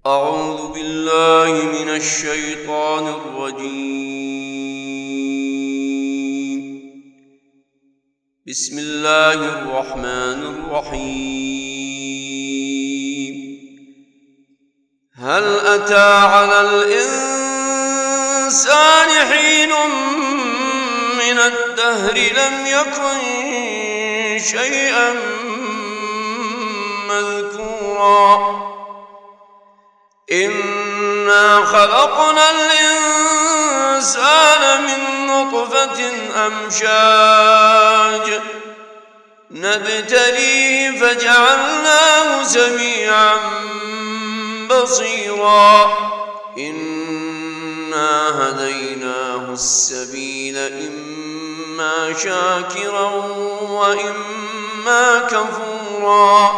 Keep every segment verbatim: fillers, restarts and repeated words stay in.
أعوذ بالله من الشيطان الرجيم. بسم الله الرحمن الرحيم. هل أتى على الإنسان حين من الدهر لم يكن شيئا مذكورا إنا خلقنا الإنسان من نطفة أمشاج نبتليه فجعلناه سميعا بصيرا إنا هديناه السبيل إما شاكرا وإما كفورا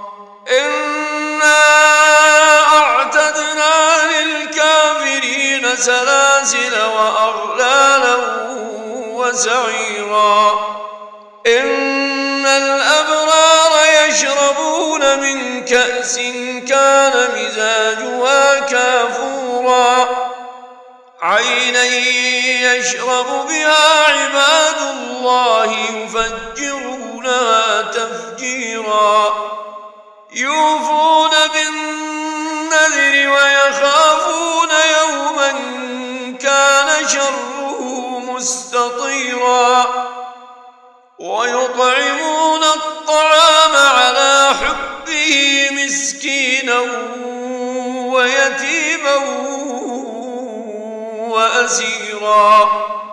إنا أعتدنا للكافرين سلاسل وأغلالا وسعيرا إن الأبرار يشربون من كأس كان مزاجها كافورا عينا يشرب بها عباد الله يفجرونها تفجيرا يوفون بالنذر ويخافون يوما كان شره مستطيرا ويطعمون الطعام على حبه مسكينا ويتيما وأسيرا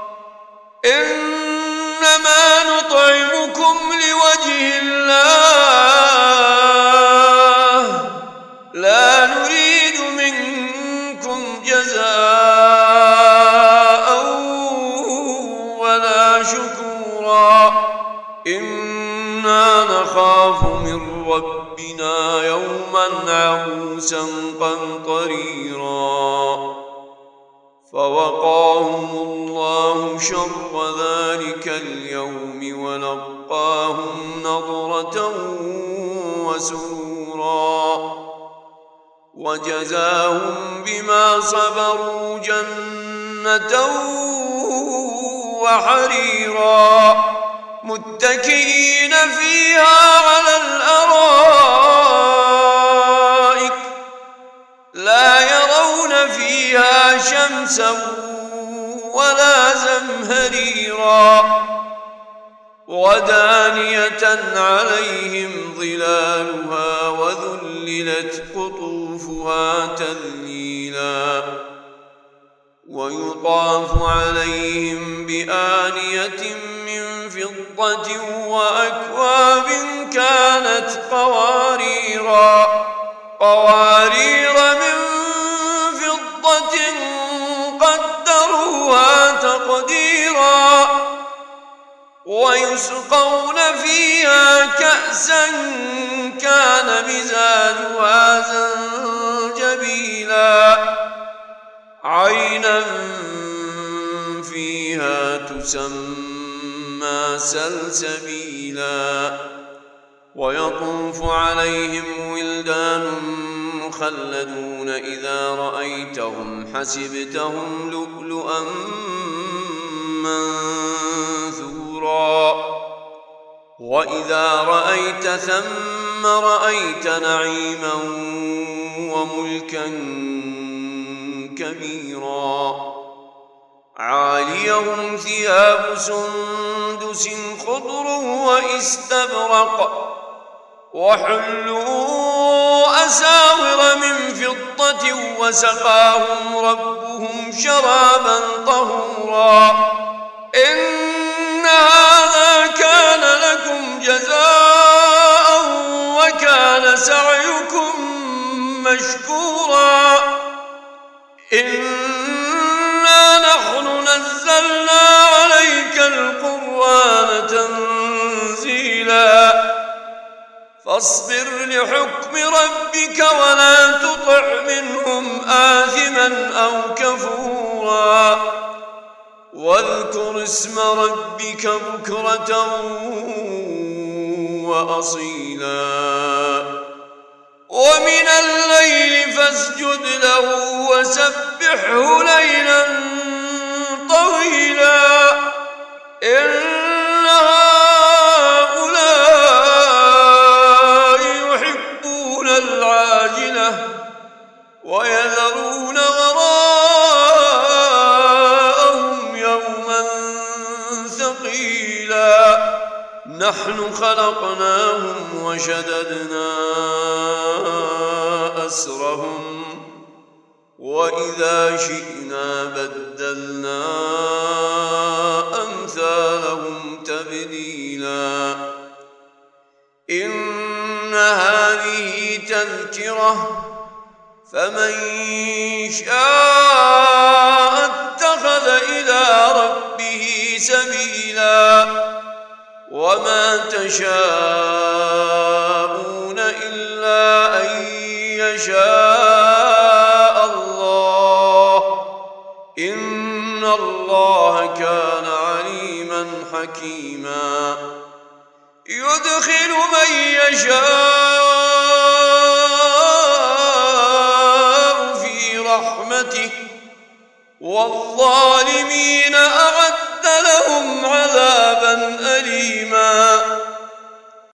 إنما نطعمكم لوجه الله لا نريد منكم جزاء ولا شكورا إنا نخاف من ربنا يوما عبوسا قمطريرا فوقاهم الله شر ذلك اليوم ولقاهم نضرة وسرورا وجزاهم بما صبروا جنة وحريرا متكئين فيها على الأرائك لا يرون فيها شمسا ولا زمهريرا ودانية عليهم ظلالها وذللت قطوفها تذليلا ويطاف عليهم بآنية من فضة وأكواب كانت قواريرا قوارير من فضة قدروها تقديرا ويسقون فيها كأسا كان مزاجها زنجبيلا عينا فيها تسمى سلسبيلا ويطوف عليهم ولدان مخلدون إذا رأيتهم حسبتهم لؤلؤا منثورا وإذا رأيت ثم رأيت نعيما وملكا كبيرا عاليهم ثياب سندس خضر واستبرق وحلوا أساور من فضة وسقاهم ربهم شرابا طهورا إن هذا كان لكم جزاء وكان سعيكم مشكورا إنا نحن نزلنا عليك القرآن تنزيلا فاصبر لحكم ربك ولا تطع منهم آثما أو كفورا واذكر اسم ربك بكرة وأصيلا ومن الليل فاسجد له وسبحه ليلا طويلا إن هؤلاء يحبون العاجلة ويذرون وراءهم يوما ثقيلا نحن خلقناهم وشددنا أسرهم وإذا شئنا بدلنا أمثالهم تبديلا إن هذه تذكرة فمن شاء اتخذ إلى ربه سبيلا وما تشاءون إلا أن يشاء الله إن الله كان عليما حكيما يدخل من يشاء في رحمته والظالمين أعد لهم عذابا أليما